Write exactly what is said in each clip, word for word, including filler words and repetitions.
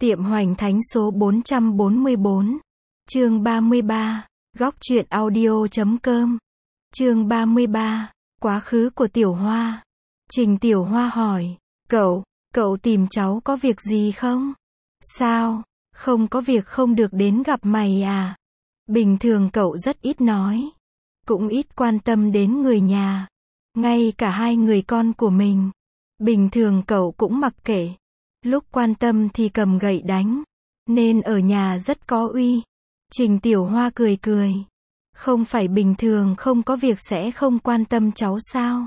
Tiệm Hoành Thánh số bốn trăm bốn mươi bốn. Chương ba mươi ba. Góc truyện audio chấm com. Chương ba mươi ba. Quá khứ của Tiểu Hoa. Trình Tiểu Hoa hỏi, cậu, cậu tìm cháu có việc gì không? Sao, không có việc không được đến gặp mày à? Bình thường cậu rất ít nói, cũng ít quan tâm đến người nhà, ngay cả hai người con của mình. Bình thường cậu cũng mặc kệ, lúc quan tâm thì cầm gậy đánh, nên ở nhà rất có uy. Trình Tiểu Hoa cười cười, không phải bình thường không có việc sẽ không quan tâm cháu sao?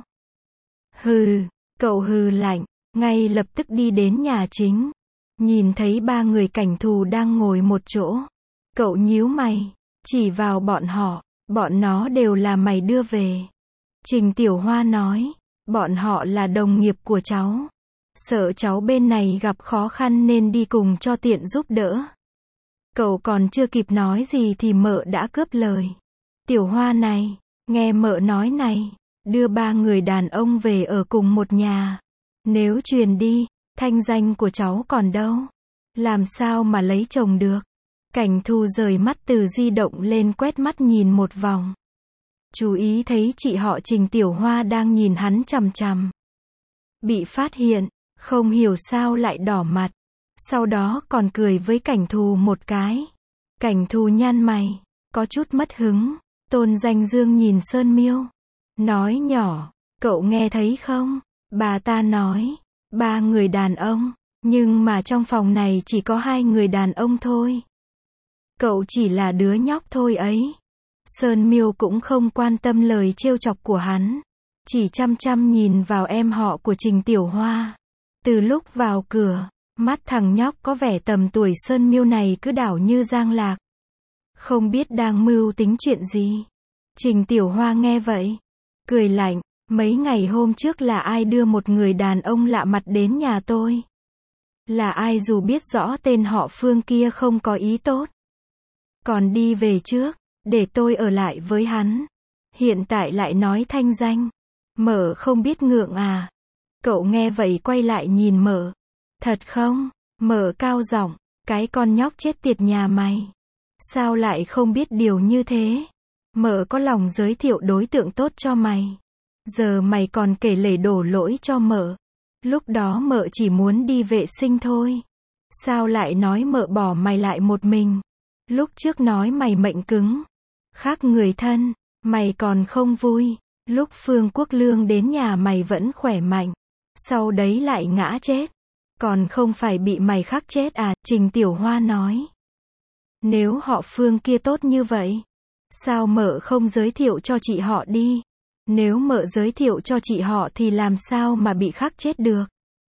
Hừ, cậu hừ lạnh, ngay lập tức đi đến nhà chính, nhìn thấy ba người cảnh thù đang ngồi một chỗ. Cậu nhíu mày, chỉ vào bọn họ, bọn nó đều là mày đưa về. Trình Tiểu Hoa nói, bọn họ là đồng nghiệp của cháu, sợ cháu bên này gặp khó khăn nên đi cùng cho tiện giúp đỡ. Cậu còn chưa kịp nói gì thì mợ đã cướp lời. Tiểu Hoa này, nghe mợ nói này, đưa ba người đàn ông về ở cùng một nhà, nếu truyền đi, thanh danh của cháu còn đâu, làm sao mà lấy chồng được. Cảnh thù rời mắt từ di động lên quét mắt nhìn một vòng, chú ý thấy chị họ Trình Tiểu Hoa đang nhìn hắn chằm chằm. Bị phát hiện, không hiểu sao lại đỏ mặt, sau đó còn cười với cảnh thù một cái. Cảnh thù nhăn mày, có chút mất hứng. Tôn Danh Dương nhìn Sơn Miêu, nói nhỏ, cậu nghe thấy không? Bà ta nói, ba người đàn ông, nhưng mà trong phòng này chỉ có hai người đàn ông thôi. Cậu chỉ là đứa nhóc thôi ấy. Sơn Miêu cũng không quan tâm lời trêu chọc của hắn, chỉ chăm chăm nhìn vào em họ của Trình Tiểu Hoa. Từ lúc vào cửa, mắt thằng nhóc có vẻ tầm tuổi Sơn Miêu này cứ đảo như giang lạc, không biết đang mưu tính chuyện gì. Trình Tiểu Hoa nghe vậy, cười lạnh, mấy ngày hôm trước là ai đưa một người đàn ông lạ mặt đến nhà tôi? Là ai dù biết rõ tên họ Phương kia không có ý tốt, còn đi về trước, để tôi ở lại với hắn. Hiện tại lại nói thanh danh, mợ không biết ngượng à? Cậu nghe vậy quay lại nhìn mợ. Thật không? Mợ cao giọng, cái con nhóc chết tiệt nhà mày, sao lại không biết điều như thế? Mợ có lòng giới thiệu đối tượng tốt cho mày, giờ mày còn kể lể đổ lỗi cho mợ. Lúc đó mợ chỉ muốn đi vệ sinh thôi, sao lại nói mợ bỏ mày lại một mình? Lúc trước nói mày mệnh cứng, khác người thân, mày còn không vui. Lúc Phương Quốc Lương đến nhà mày vẫn khỏe mạnh, sau đấy lại ngã chết, còn không phải bị mày khắc chết à? Trình Tiểu Hoa nói, nếu họ Phương kia tốt như vậy, sao mợ không giới thiệu cho chị họ đi? Nếu mợ giới thiệu cho chị họ thì làm sao mà bị khắc chết được?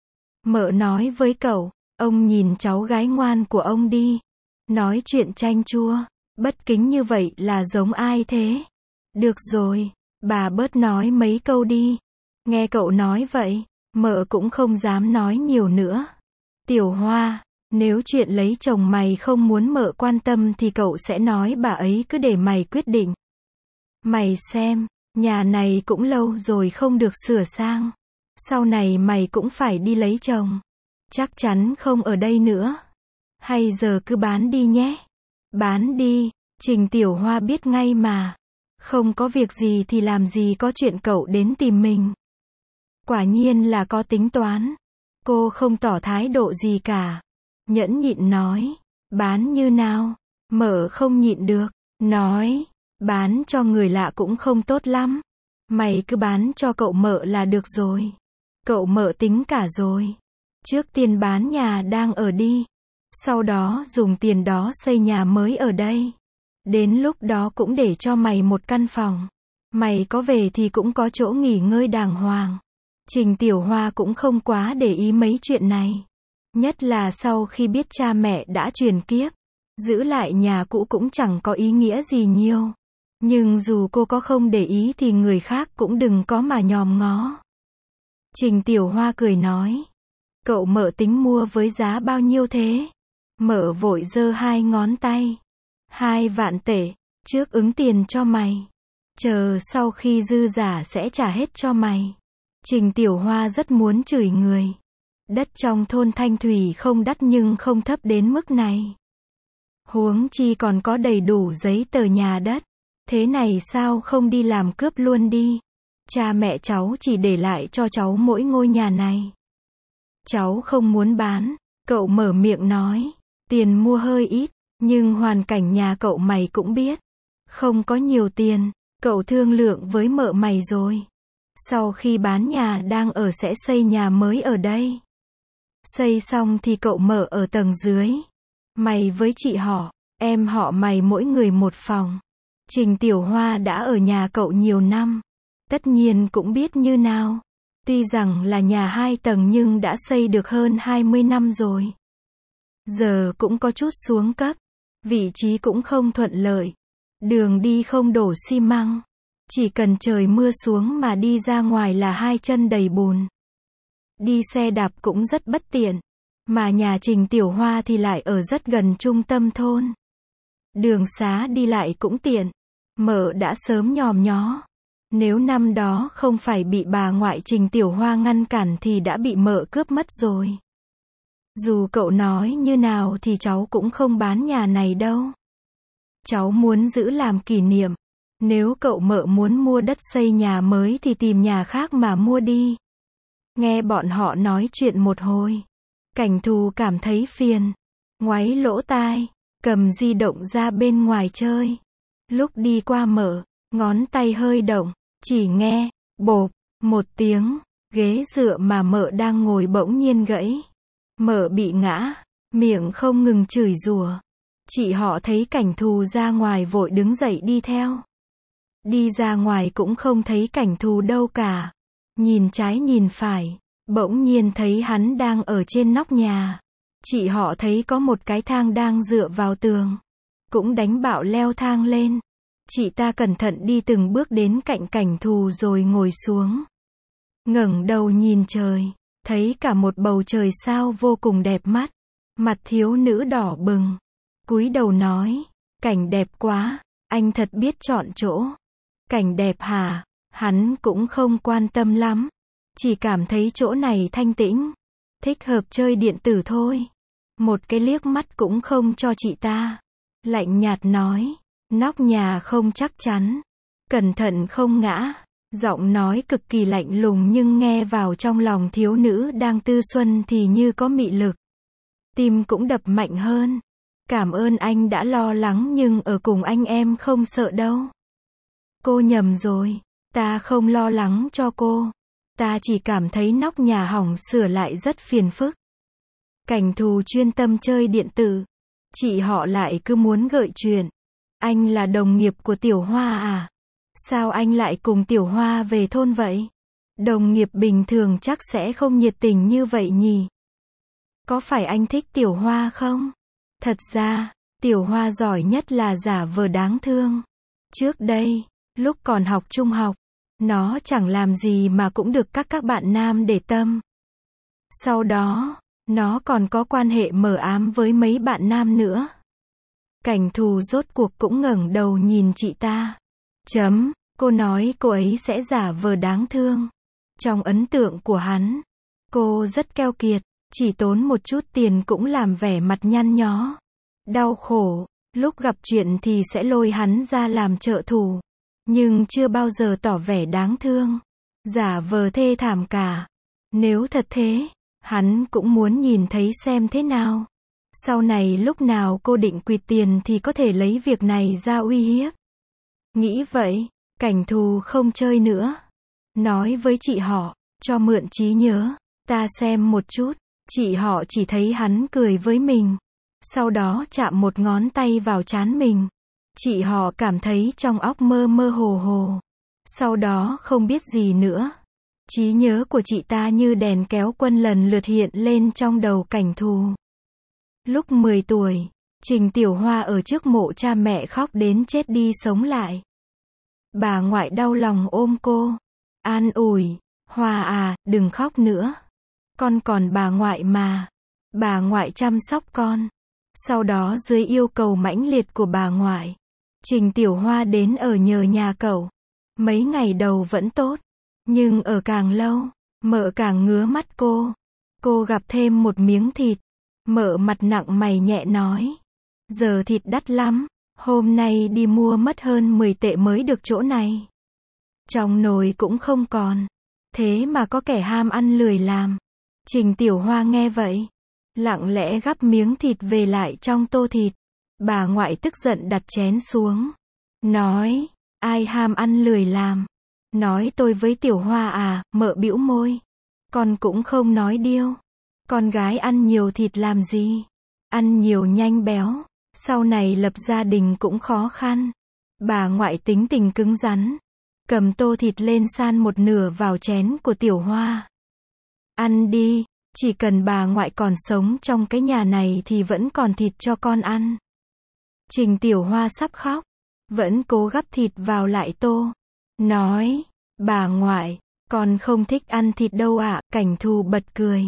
Mợ nói với cậu, ông nhìn cháu gái ngoan của ông đi, nói chuyện chanh chua, bất kính như vậy là giống ai thế? Được rồi, bà bớt nói mấy câu đi. Nghe cậu nói vậy, mợ cũng không dám nói nhiều nữa. Tiểu Hoa, nếu chuyện lấy chồng mày không muốn mợ quan tâm thì cậu sẽ nói bà ấy cứ để mày quyết định. Mày xem, nhà này cũng lâu rồi không được sửa sang, sau này mày cũng phải đi lấy chồng, chắc chắn không ở đây nữa. Hay giờ cứ bán đi nhé. Bán đi. Trình Tiểu Hoa biết ngay mà, không có việc gì thì làm gì có chuyện cậu đến tìm mình. Quả nhiên là có tính toán. Cô không tỏ thái độ gì cả, nhẫn nhịn nói, bán như nào? Mợ không nhịn được, nói, bán cho người lạ cũng không tốt lắm, mày cứ bán cho cậu mợ là được rồi. Cậu mợ tính cả rồi, trước tiên bán nhà đang ở đi, sau đó dùng tiền đó xây nhà mới ở đây, đến lúc đó cũng để cho mày một căn phòng, mày có về thì cũng có chỗ nghỉ ngơi đàng hoàng. Trình Tiểu Hoa cũng không quá để ý mấy chuyện này, nhất là sau khi biết cha mẹ đã chuyển kiếp, giữ lại nhà cũ cũng chẳng có ý nghĩa gì nhiều. Nhưng dù cô có không để ý thì người khác cũng đừng có mà nhòm ngó. Trình Tiểu Hoa cười nói, cậu mợ tính mua với giá bao nhiêu thế? Mợ vội giơ hai ngón tay, hai vạn tệ, trước ứng tiền cho mày, chờ sau khi dư giả sẽ trả hết cho mày. Trình Tiểu Hoa rất muốn chửi người, Đất trong thôn Thanh Thủy không đắt nhưng không thấp đến mức này. Huống chi còn có đầy đủ giấy tờ nhà đất. Thế này sao không đi làm cướp luôn đi. Cha mẹ cháu chỉ để lại cho cháu mỗi ngôi nhà này. Cháu không muốn bán, cậu mở miệng nói. Tiền mua hơi ít, nhưng hoàn cảnh nhà cậu mày cũng biết. Không có nhiều tiền, cậu thương lượng với mợ mày rồi. Sau khi bán nhà đang ở sẽ xây nhà mới ở đây. Xây xong thì cậu mở ở tầng dưới. Mày với chị họ, em họ mày mỗi người một phòng. Trình Tiểu Hoa đã ở nhà cậu nhiều năm. Tất nhiên cũng biết như nào. Tuy rằng là nhà hai tầng nhưng đã xây được hơn hai mươi năm rồi. Giờ cũng có chút xuống cấp. Vị trí cũng không thuận lợi. Đường đi không đổ xi măng. Chỉ cần trời mưa xuống mà đi ra ngoài là hai chân đầy bùn. Đi xe đạp cũng rất bất tiện. Mà nhà Trình Tiểu Hoa thì lại ở rất gần trung tâm thôn. Đường xá đi lại cũng tiện. Mợ đã sớm nhòm nhó. Nếu năm đó không phải bị bà ngoại Trình Tiểu Hoa ngăn cản thì đã bị mợ cướp mất rồi. Dù cậu nói như nào thì cháu cũng không bán nhà này đâu. Cháu muốn giữ làm kỷ niệm. Nếu cậu mợ muốn mua đất xây nhà mới thì tìm nhà khác mà mua đi. Nghe bọn họ nói chuyện một hồi. Cảnh Thù cảm thấy phiền. Ngoáy lỗ tai. Cầm di động ra bên ngoài chơi. Lúc đi qua mợ, ngón tay hơi động. Chỉ nghe, bộp, một tiếng. Ghế dựa mà mợ đang ngồi bỗng nhiên gãy. Mợ bị ngã. Miệng không ngừng chửi rủa. Chị họ thấy Cảnh Thù ra ngoài vội đứng dậy đi theo. Đi ra ngoài cũng không thấy Cảnh Thù đâu cả. Nhìn trái nhìn phải. Bỗng nhiên thấy hắn đang ở trên nóc nhà. Chị họ thấy có một cái thang đang dựa vào tường. Cũng đánh bạo leo thang lên. Chị ta cẩn thận đi từng bước đến cạnh Cảnh Thù rồi ngồi xuống. Ngẩng đầu nhìn trời. Thấy cả một bầu trời sao vô cùng đẹp mắt. Mặt thiếu nữ đỏ bừng. Cúi đầu nói. Cảnh đẹp quá. Anh thật biết chọn chỗ. Cảnh đẹp hả? Hắn cũng không quan tâm lắm. Chỉ cảm thấy chỗ này thanh tĩnh. Thích hợp chơi điện tử thôi. Một cái liếc mắt cũng không cho chị ta. Lạnh nhạt nói. Nóc nhà không chắc chắn. Cẩn thận không ngã. Giọng nói cực kỳ lạnh lùng nhưng nghe vào trong lòng thiếu nữ đang tư xuân thì như có mị lực. Tim cũng đập mạnh hơn. Cảm ơn anh đã lo lắng nhưng ở cùng anh em không sợ đâu. Cô nhầm rồi. Ta không lo lắng cho cô. Ta chỉ cảm thấy nóc nhà hỏng sửa lại rất phiền phức. Cảnh Thù chuyên tâm chơi điện tử. Chị họ lại cứ muốn gợi chuyện. Anh là đồng nghiệp của Tiểu Hoa à? Sao anh lại cùng Tiểu Hoa về thôn vậy? Đồng nghiệp bình thường chắc sẽ không nhiệt tình như vậy nhỉ? Có phải anh thích Tiểu Hoa không? Thật ra, Tiểu Hoa giỏi nhất là giả vờ đáng thương. Trước đây, lúc còn học trung học, nó chẳng làm gì mà cũng được các các bạn nam để tâm. Sau đó, nó còn có quan hệ mờ ám với mấy bạn nam nữa. Cảnh Thù rốt cuộc cũng ngẩng đầu nhìn chị ta. Chấm, cô nói cô ấy sẽ giả vờ đáng thương. Trong ấn tượng của hắn, cô rất keo kiệt, chỉ tốn một chút tiền cũng làm vẻ mặt nhăn nhó. Đau khổ, lúc gặp chuyện thì sẽ lôi hắn ra làm trợ thủ. Nhưng chưa bao giờ tỏ vẻ đáng thương. Giả vờ thê thảm cả. Nếu thật thế, hắn cũng muốn nhìn thấy xem thế nào. Sau này lúc nào cô định quỵt tiền thì có thể lấy việc này ra uy hiếp. Nghĩ vậy, Cảnh Thù không chơi nữa. Nói với chị họ, cho mượn trí nhớ, ta xem một chút. Chị họ chỉ thấy hắn cười với mình. Sau đó chạm một ngón tay vào trán mình. Chị họ cảm thấy trong óc mơ mơ hồ hồ. Sau đó không biết gì nữa. Trí nhớ của chị ta như đèn kéo quân lần lượt hiện lên trong đầu Cảnh Thù. Lúc mười tuổi, Trình Tiểu Hoa ở trước mộ cha mẹ khóc đến chết đi sống lại. Bà ngoại đau lòng ôm cô. An ủi, Hoa à, đừng khóc nữa. Con còn bà ngoại mà. Bà ngoại chăm sóc con. Sau đó dưới yêu cầu mãnh liệt của bà ngoại, Trình Tiểu Hoa đến ở nhờ nhà cậu. Mấy ngày đầu vẫn tốt. Nhưng ở càng lâu, mợ càng ngứa mắt cô. Cô gặp thêm một miếng thịt. Mợ mặt nặng mày nhẹ nói. Giờ thịt đắt lắm. Hôm nay đi mua mất hơn mười tệ mới được chỗ này. Trong nồi cũng không còn. Thế mà có kẻ ham ăn lười làm. Trình Tiểu Hoa nghe vậy. Lặng lẽ gắp miếng thịt về lại trong tô thịt. Bà ngoại tức giận đặt chén xuống. Nói, ai ham ăn lười làm. Nói tôi với Tiểu Hoa à, mợ bĩu môi. Con cũng không nói điêu. Con gái ăn nhiều thịt làm gì. Ăn nhiều nhanh béo. Sau này lập gia đình cũng khó khăn. Bà ngoại tính tình cứng rắn. Cầm tô thịt lên san một nửa vào chén của Tiểu Hoa. Ăn đi, chỉ cần bà ngoại còn sống trong cái nhà này thì vẫn còn thịt cho con ăn. Trình Tiểu Hoa sắp khóc. Vẫn cố gắp thịt vào lại tô. Nói, bà ngoại, con không thích ăn thịt đâu ạ. Cảnh Thù bật cười.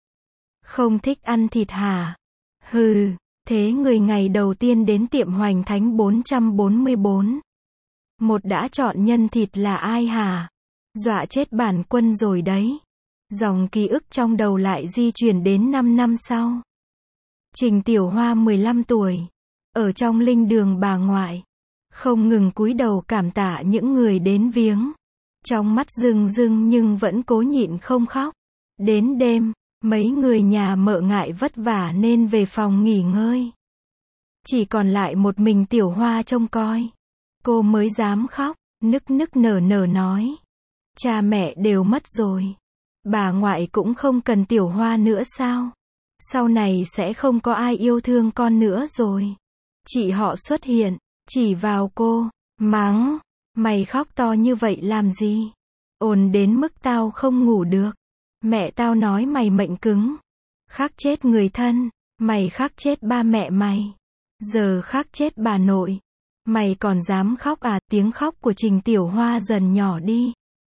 Không thích ăn thịt hả? Hừ, thế người ngày đầu tiên đến tiệm Hoành Thánh bốn trăm bốn mươi bốn. Một đã chọn nhân thịt là ai hả? Dọa chết bản quân rồi đấy. Dòng ký ức trong đầu lại di chuyển đến năm năm sau. Trình Tiểu Hoa mười lăm tuổi. Ở trong linh đường bà ngoại. Không ngừng cúi đầu cảm tạ những người đến viếng. Trong mắt rưng rưng nhưng vẫn cố nhịn không khóc. Đến đêm, mấy người nhà mợ ngại vất vả nên về phòng nghỉ ngơi. Chỉ còn lại một mình Tiểu Hoa trông coi. Cô mới dám khóc, nức nức nở nở nói. Cha mẹ đều mất rồi. Bà ngoại cũng không cần Tiểu Hoa nữa sao? Sau này sẽ không có ai yêu thương con nữa rồi. Chị họ xuất hiện, chỉ vào cô, mắng. Mày khóc to như vậy làm gì? Ồn đến mức tao không ngủ được. Mẹ tao nói mày mệnh cứng. Khắc chết người thân. Mày khắc chết ba mẹ mày. Giờ khắc chết bà nội. Mày còn dám khóc à? Tiếng khóc của Trình Tiểu Hoa dần nhỏ đi.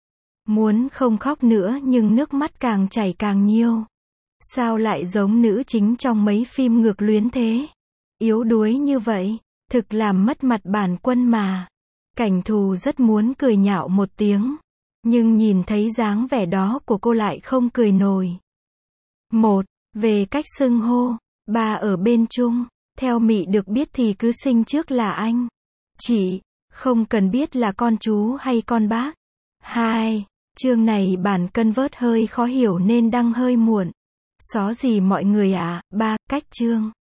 Muốn không khóc nữa nhưng nước mắt càng chảy càng nhiều. Sao lại giống nữ chính trong mấy phim ngược luyến thế? Yếu đuối như vậy, thực làm mất mặt bản quân mà. Cảnh Thù rất muốn cười nhạo một tiếng. Nhưng nhìn thấy dáng vẻ đó của cô lại không cười nổi. Một, về cách xưng hô, ba ở bên chung. Theo Mị được biết thì cứ xưng trước là anh. Chị, không cần biết là con chú hay con bác. Hai, chương này bản convert hơi khó hiểu nên đăng hơi muộn. Xó gì mọi người ạ. À? Ba, cách chương.